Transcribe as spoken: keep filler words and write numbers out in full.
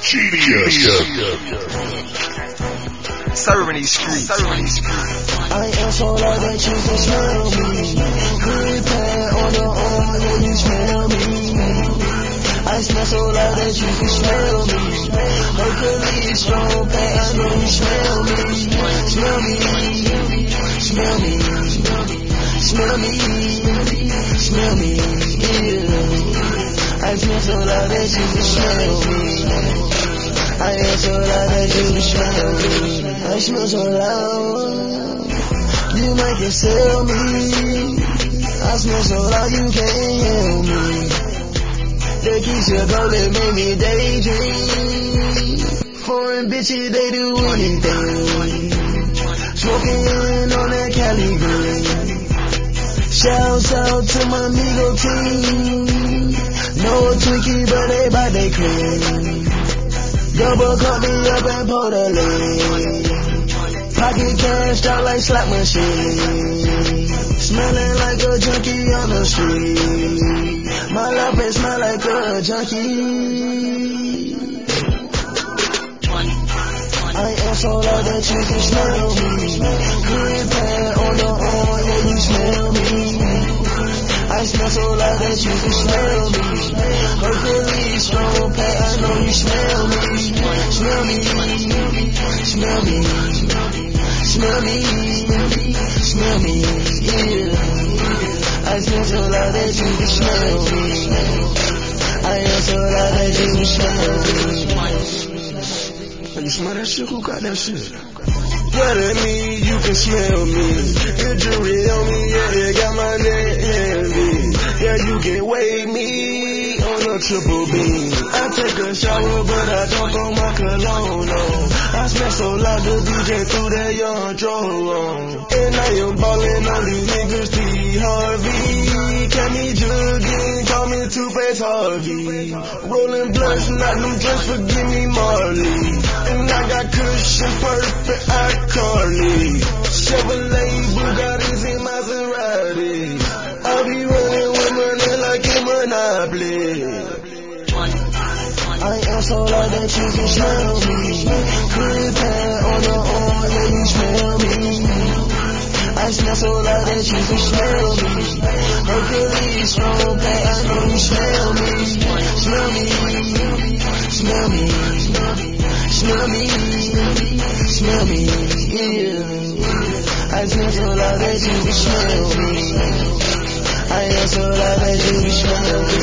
Genius. Ceremony Street. Ceremony Street. I am so loud that you can smell me. Good pad on the arm, yeah, you smell me. I smell so loud that you can smell me. Hercules, strong pad, I know you smell me. Smell me, smell me, smell me, smell me, yeah. I smell so loud that you can smell me. I am so loud that you can smell me. I smell so loud, you might can sell me. I smell so loud you can't hear me. The Keisha Golden made me daydream. Foreign bitches, they do anything. Smoking on that Cali green. Shouts out to my Migo team. No Twinkie, but they buy they cream. Double cut me up and pull the lane. Pocket cashed out like slot machine. Smelling like a junkie on the street. My life smell like a junkie. I am so loud that you can smell me. Good pad on the arm, yeah, you smell me. I smell so loud that you can smell me. Hercules, strong pad, I know you smell me. Smell me, smell me, smell me, smell me, yeah. I smell so loud that you can smell me. I am so loud that you can smell me. You smell that shit? Who got that shit? Yeah, that mean you can smell me. The jewelry on me, yeah, they got my neck heavy. Yeah, you can weigh me on a triple beam. I take a shower, but I don't throw my cologne on. I smell so loud, the D J threw that young Joe on. And I am ballin' on these niggas, T. Harvey. Can me jugging, call me Two-Face Harvey. Rolling blunts, not them joints, forgive me Marley. And I got cushion, perfect, I Carly. Chevrolet, Bugattis, and Maserati. I be running with money like a Monopoly. I am so loud that you can smell me. Good pad on the arm, yeah, you smell me. I smell so loud that you can smell me. Hercules, strong pad, I know you smell me. Smell me, smell me, smell me, smell me, yeah. I smell so loud that you can smell me. I am so loud that you can smell me.